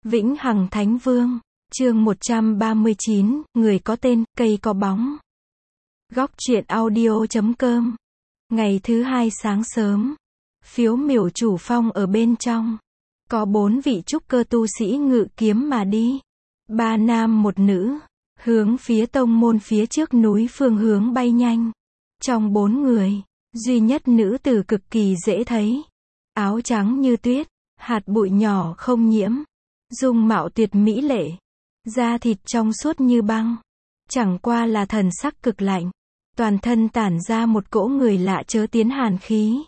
Vĩnh Hằng Thánh Vương, chương 139, người có tên, cây có bóng. Góc truyện audio.com. Ngày thứ hai sáng sớm, phiếu miểu chủ phong ở bên trong. Có 4 vị trúc cơ tu sĩ ngự kiếm mà đi. 3 nam 1 nữ, hướng phía tông môn phía trước núi phương hướng bay nhanh. Trong 4 người, duy nhất nữ tử cực kỳ dễ thấy. Áo trắng như tuyết, hạt bụi nhỏ không nhiễm. Dung mạo tuyệt mỹ lệ, da thịt trong suốt như băng, chẳng qua là thần sắc cực lạnh, toàn thân tản ra một cỗ người lạ chớ tiến hàn khí.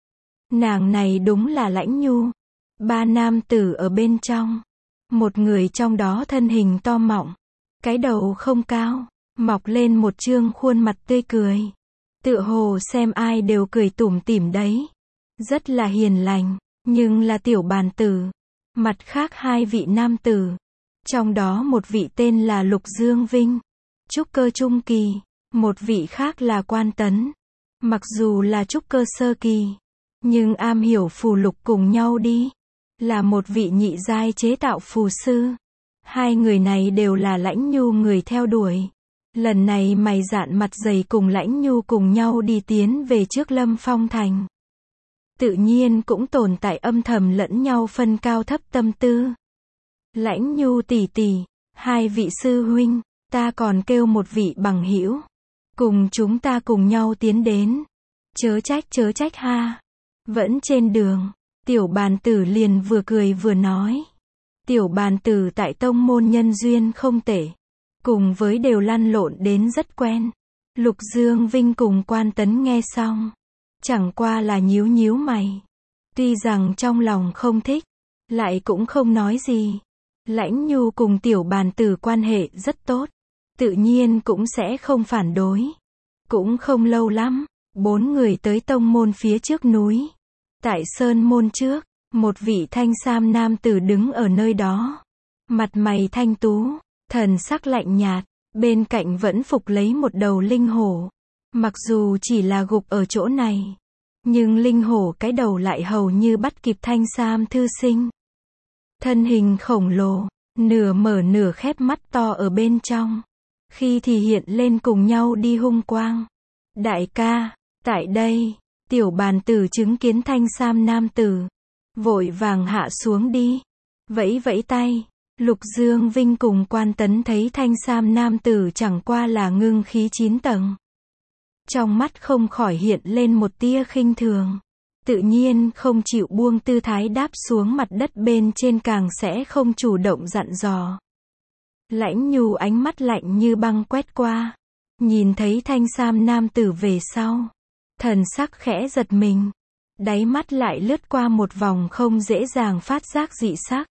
Nàng này đúng là Lãnh Nhu. 3 nam tử ở bên trong, một người trong đó thân hình to mọng, cái đầu không cao, mọc lên một trương khuôn mặt tươi cười, tựa hồ xem ai đều cười tủm tỉm đấy, rất là hiền lành, nhưng là tiểu bàn tử. Mặt khác 2 vị nam tử, trong đó một vị tên là Lục Dương Vinh, trúc cơ trung kỳ, một vị khác là Quan Tấn, mặc dù là trúc cơ sơ kỳ, nhưng am hiểu phù lục cùng nhau đi, là một vị nhị giai chế tạo phù sư. 2 người này đều là Lãnh Nhu người theo đuổi. Lần này mày dạn mặt dày cùng Lãnh Nhu cùng nhau đi tiến về trước Lâm Phong Thành. Tự nhiên cũng tồn tại âm thầm lẫn nhau phân cao thấp tâm tư. Lãnh Nhu tỷ tỷ, 2 vị sư huynh, ta còn kêu một vị bằng hữu, cùng chúng ta cùng nhau tiến đến. Chớ trách ha. Vẫn trên đường, tiểu bàn tử liền vừa cười vừa nói. Tiểu bàn tử tại tông môn nhân duyên không tệ, cùng với đều lăn lộn đến rất quen. Lục Dương Vinh cùng Quan Tấn nghe xong, chẳng qua là nhíu mày. Tuy rằng trong lòng không thích, lại cũng không nói gì. Lãnh Nhu cùng tiểu bàn tử quan hệ rất tốt, tự nhiên cũng sẽ không phản đối. Cũng không lâu lắm, 4 người tới tông môn phía trước núi. Tại sơn môn trước, một vị thanh sam nam tử đứng ở nơi đó. Mặt mày thanh tú, thần sắc lạnh nhạt, bên cạnh vẫn phục lấy một đầu linh hổ. Mặc dù chỉ là gục ở chỗ này, nhưng linh hổ cái đầu lại hầu như bắt kịp thanh sam thư sinh. Thân hình khổng lồ, nửa mở nửa khép mắt to ở bên trong, khi thì hiện lên cùng nhau đi hung quang. Đại ca, tại đây, tiểu bàn tử chứng kiến thanh sam nam tử, vội vàng hạ xuống đi, vẫy tay. Lục Dương Vinh cùng Quan Tấn thấy thanh sam nam tử chẳng qua là ngưng khí 9 tầng. Trong mắt không khỏi hiện lên một tia khinh thường, tự nhiên không chịu buông tư thái đáp xuống mặt đất bên trên, càng sẽ không chủ động dặn dò. Lãnh Nhu ánh mắt lạnh như băng quét qua, nhìn thấy thanh sam nam tử về sau, thần sắc khẽ giật mình, đáy mắt lại lướt qua một vòng không dễ dàng phát giác dị sắc.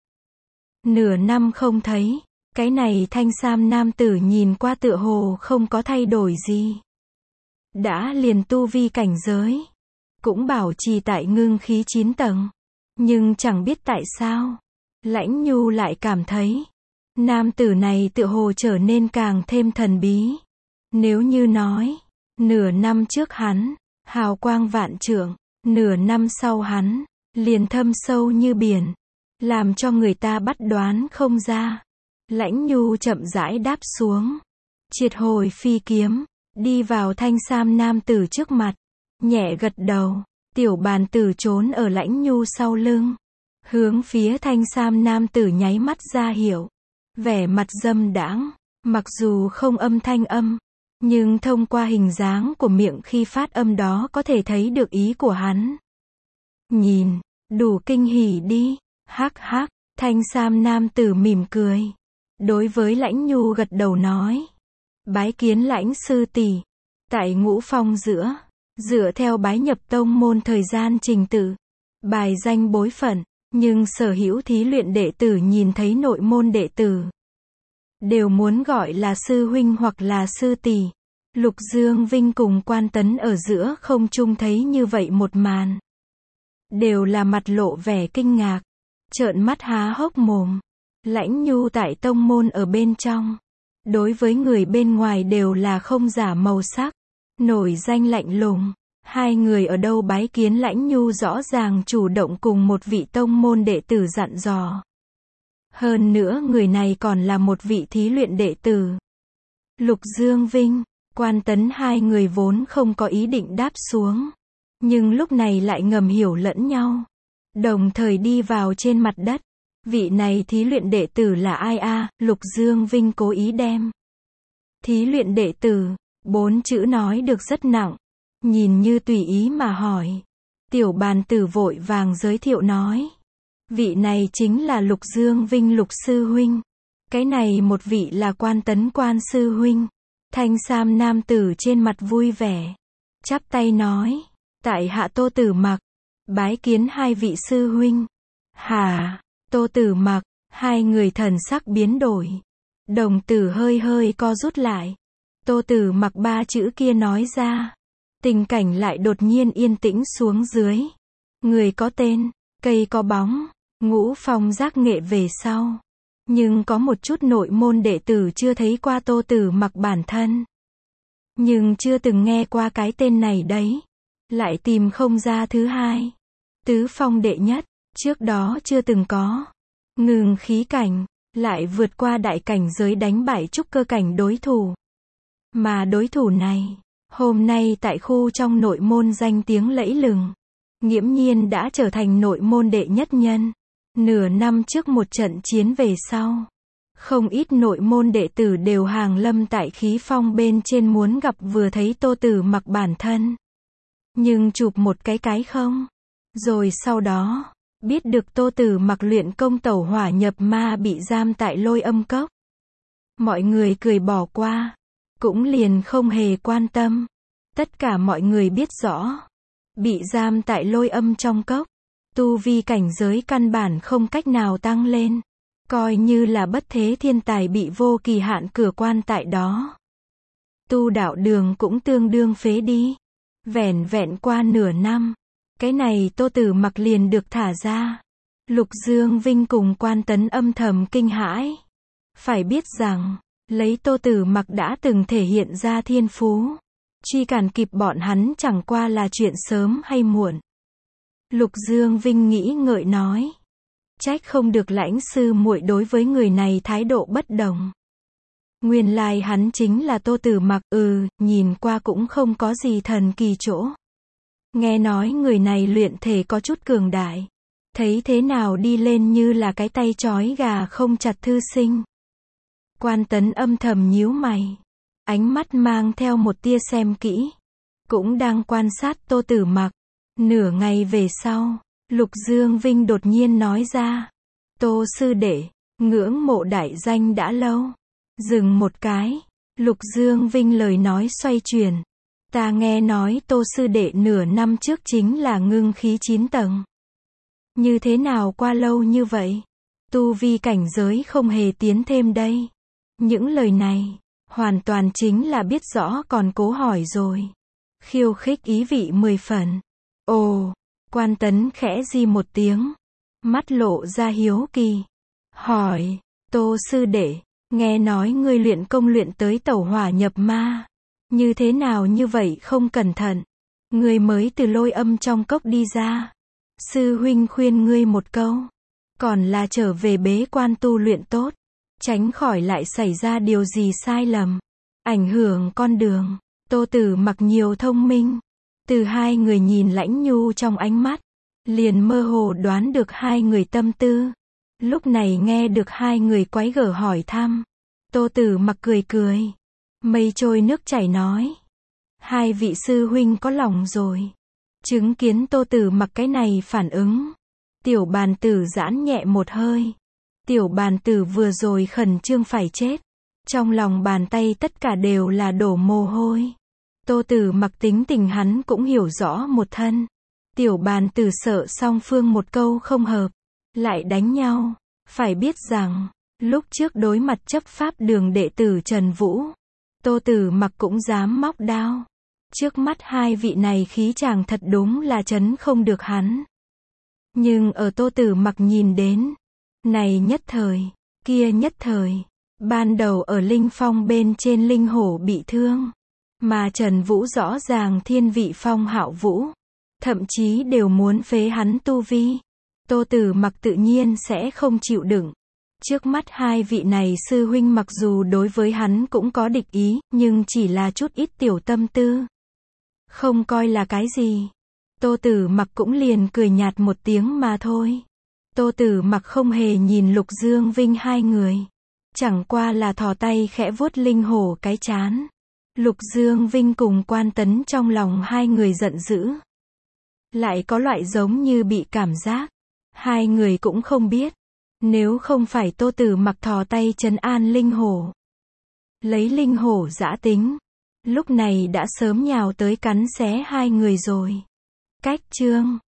Nửa năm không thấy, cái này thanh sam nam tử nhìn qua tựa hồ không có thay đổi gì. Đã liền tu vi cảnh giới, cũng bảo trì tại ngưng khí 9 tầng. Nhưng chẳng biết tại sao, Lãnh Nhu lại cảm thấy, nam tử này tựa hồ trở nên càng thêm thần bí. Nếu như nói, nửa năm trước hắn, hào quang vạn trượng, nửa năm sau hắn, liền thâm sâu như biển, làm cho người ta bắt đoán không ra. Lãnh Nhu chậm rãi đáp xuống, triệt hồi phi kiếm, đi vào thanh sam nam tử trước mặt, nhẹ gật đầu. Tiểu bàn tử trốn ở Lãnh Nhu sau lưng, hướng phía thanh sam nam tử nháy mắt ra hiệu, vẻ mặt dâm đãng, mặc dù không âm thanh âm, nhưng thông qua hình dáng của miệng khi phát âm đó có thể thấy được ý của hắn. Nhìn, đủ kinh hỉ đi. Hắc, thanh sam nam tử mỉm cười, đối với Lãnh Nhu gật đầu nói, bái kiến Lãnh sư tỷ. Tại Ngũ Phong dựa theo bái nhập tông môn thời gian trình tự, bài danh bối phận, nhưng sở hữu thí luyện đệ tử nhìn thấy nội môn đệ tử, đều muốn gọi là sư huynh hoặc là sư tỷ. Lục Dương Vinh cùng Quan Tấn ở giữa không trung thấy như vậy một màn, đều là mặt lộ vẻ kinh ngạc, trợn mắt há hốc mồm. Lãnh Nhu tại tông môn ở bên trong, đối với người bên ngoài đều là không giả màu sắc, nổi danh lạnh lùng. 2 người ở đâu bái kiến Lãnh Nhu rõ ràng chủ động cùng một vị tông môn đệ tử dặn dò. Hơn nữa người này còn là một vị thí luyện đệ tử. Lục Dương Vinh, Quan Tấn hai người vốn không có ý định đáp xuống. Nhưng lúc này lại ngầm hiểu lẫn nhau. Đồng thời đi vào trên mặt đất. Vị này thí luyện đệ tử là ai a? Lục Dương Vinh cố ý đem thí luyện đệ tử, 4 chữ nói được rất nặng. Nhìn như tùy ý mà hỏi. Tiểu bàn tử vội vàng giới thiệu nói. Vị này chính là Lục Dương Vinh Lục sư huynh. Cái này một vị là Quan Tấn Quan sư huynh. Thanh sam nam tử trên mặt vui vẻ. Chắp tay nói. Tại hạ Tô Tử Mặc. Bái kiến hai vị sư huynh. Hả? Tô Tử Mặc, hai người thần sắc biến đổi. Đồng tử hơi hơi co rút lại. Tô Tử Mặc 3 chữ kia nói ra. Tình cảnh lại đột nhiên yên tĩnh xuống dưới. Người có tên, cây có bóng, Ngũ Phong giác nghệ về sau. Nhưng có một chút nội môn đệ tử chưa thấy qua Tô Tử Mặc bản thân. Nhưng chưa từng nghe qua cái tên này đấy. Lại tìm không ra thứ hai. Tứ phong đệ nhất, trước đó chưa từng có. Ngừng khí cảnh, lại vượt qua đại cảnh giới đánh bại trúc cơ cảnh đối thủ. Mà đối thủ này, hôm nay tại khu trong nội môn danh tiếng lẫy lừng. Nghiễm nhiên đã trở thành nội môn đệ nhất nhân. Nửa năm trước một trận chiến về sau. Không ít nội môn đệ tử đều hàng lâm tại khí phong bên trên muốn gặp vừa thấy Tô Tử Mặc bản thân. Nhưng chụp một cái không. Rồi sau đó, biết được Tô Tử Mặc luyện công tẩu hỏa nhập ma bị giam tại Lôi Âm Cốc. Mọi người cười bỏ qua. Cũng liền không hề quan tâm. Tất cả mọi người biết rõ. Bị giam tại Lôi Âm trong cốc. Tu vi cảnh giới căn bản không cách nào tăng lên. Coi như là bất thế thiên tài bị vô kỳ hạn cửa quan tại đó. Tu đạo đường cũng tương đương phế đi. Vẻn vẹn qua nửa năm. Cái này Tô Tử Mặc liền được thả ra. Lục Dương Vinh cùng Quan Tấn âm thầm kinh hãi. Phải biết rằng, lấy Tô Tử Mặc đã từng thể hiện ra thiên phú. Truy cản kịp bọn hắn chẳng qua là chuyện sớm hay muộn. Lục Dương Vinh nghĩ ngợi nói. Trách không được Lãnh sư muội đối với người này thái độ bất đồng. Nguyên lai hắn chính là Tô Tử Mặc, nhìn qua cũng không có gì thần kỳ chỗ. Nghe nói người này luyện thể có chút cường đại. Thấy thế nào đi lên như là cái tay trói gà không chặt thư sinh. Quan Tấn âm thầm nhíu mày. Ánh mắt mang theo một tia xem kỹ. Cũng đang quan sát Tô Tử Mặc. Nửa ngày về sau, Lục Dương Vinh đột nhiên nói ra. Tô sư đệ, ngưỡng mộ đại danh đã lâu. Dừng một cái. Lục Dương Vinh lời nói xoay chuyển. Ta nghe nói Tô sư đệ nửa năm trước chính là ngưng khí 9 tầng. Như thế nào qua lâu như vậy? Tu vi cảnh giới không hề tiến thêm đây. Những lời này, hoàn toàn chính là biết rõ còn cố hỏi rồi. Khiêu khích ý vị 10 phần. Ồ, Quan Tấn khẽ di một tiếng. Mắt lộ ra hiếu kỳ. Hỏi, Tô sư đệ, nghe nói ngươi luyện công luyện tới tẩu hỏa nhập ma. Như thế nào như vậy không cẩn thận. Ngươi mới từ Lôi Âm trong cốc đi ra. Sư huynh khuyên ngươi một câu. Còn là trở về bế quan tu luyện tốt. Tránh khỏi lại xảy ra điều gì sai lầm. Ảnh hưởng con đường. Tô Tử Mặc nhiều thông minh. Từ hai người nhìn Lãnh Nhu trong ánh mắt. Liền mơ hồ đoán được hai người tâm tư. Lúc này nghe được hai người quái gở hỏi thăm. Tô Tử Mặc cười cười. Mây trôi nước chảy nói. Hai vị sư huynh có lòng rồi. Chứng kiến Tô Tử Mặc cái này phản ứng. Tiểu bàn tử giãn nhẹ một hơi. Tiểu bàn tử vừa rồi khẩn trương phải chết. Trong lòng bàn tay tất cả đều là đổ mồ hôi. Tô Tử Mặc tính tình hắn cũng hiểu rõ một thân. Tiểu bàn tử sợ song phương một câu không hợp. Lại đánh nhau. Phải biết rằng, lúc trước đối mặt chấp pháp đường đệ tử Trần Vũ. Tô Tử Mặc cũng dám móc đao. Trước mắt hai vị này khí chàng thật đúng là trấn không được hắn. Nhưng ở Tô Tử Mặc nhìn đến. Này nhất thời, kia nhất thời. Ban đầu ở Linh Phong bên trên Linh Hổ bị thương. Mà Trần Vũ rõ ràng thiên vị phong hạo vũ. Thậm chí đều muốn phế hắn tu vi. Tô Tử Mặc tự nhiên sẽ không chịu đựng. Trước mắt hai vị này sư huynh mặc dù đối với hắn cũng có địch ý, nhưng chỉ là chút ít tiểu tâm tư. Không coi là cái gì. Tô Tử Mặc cũng liền cười nhạt một tiếng mà thôi. Tô Tử Mặc không hề nhìn Lục Dương Vinh hai người. Chẳng qua là thò tay khẽ vuốt linh hổ cái trán. Lục Dương Vinh cùng Quan Tấn trong lòng hai người giận dữ. Lại có loại giống như bị cảm giác. Hai người cũng không biết. Nếu không phải Tô Tử Mặc thò tay trấn an linh hổ. Lấy linh hổ dã tính. Lúc này đã sớm nhào tới cắn xé hai người rồi. Cách chương